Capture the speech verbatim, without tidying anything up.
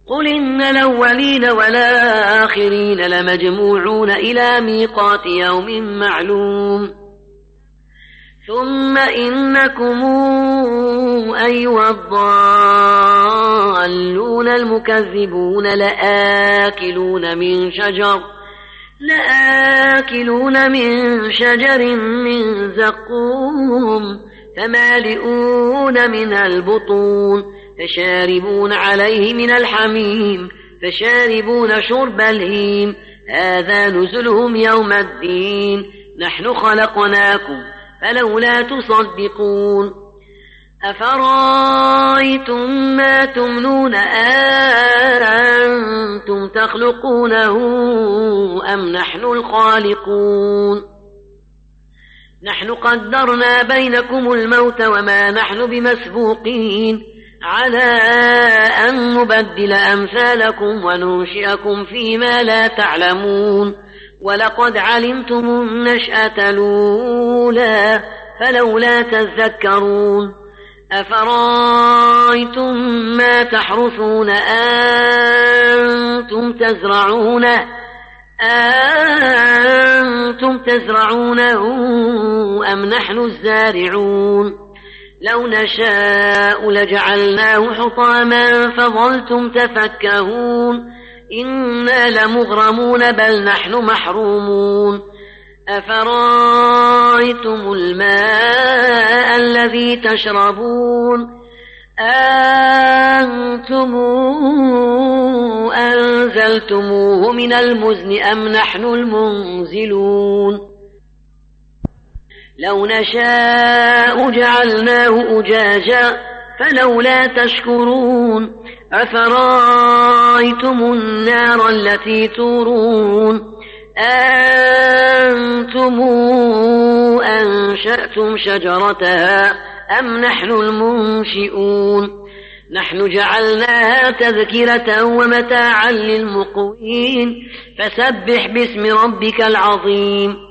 قل إن الأولين والآخرين لمجموعون إلى ميقات يوم معلوم ثم إنكم أيها الضالون المكذبون لآكلون من شجر لآكلون من شجر من زقوم فمالئون منها البطون فشاربون عليه من الحميم فشاربون شرب الهيم هذا نزلهم يوم الدين نحن خلقناكم فلولا تصدقون أفرأيتم ما تمنون أأنتم تخلقونه أم نحن الخالقون نحن قدرنا بينكم الموت وما نحن بمسبوقين على أن نبدل أمثالكم وننشئكم فيما لا تعلمون ولقد علمتم النشأة الأولى فلولا تذكرون أفرأيتم ما تحرثون أنتم تزرعونه أنتم تزرعونه أم نحن الزارعون لو نشاء لجعلناه حطاما فظلتم تفكهون إنا لمغرمون بل نحن محرومون أفرأيتم الماء الذي تشربون أنتم أنزلتموه من المزن أم نحن المنزلون لو نشاء جعلناه أجاجا فلولا تشكرون أفرأيتم النار التي تورون أنتم أنشأتم شجرتها أم نحن المنشئون نحن جعلناها تذكرة ومتاعا للمقوين فسبح باسم ربك العظيم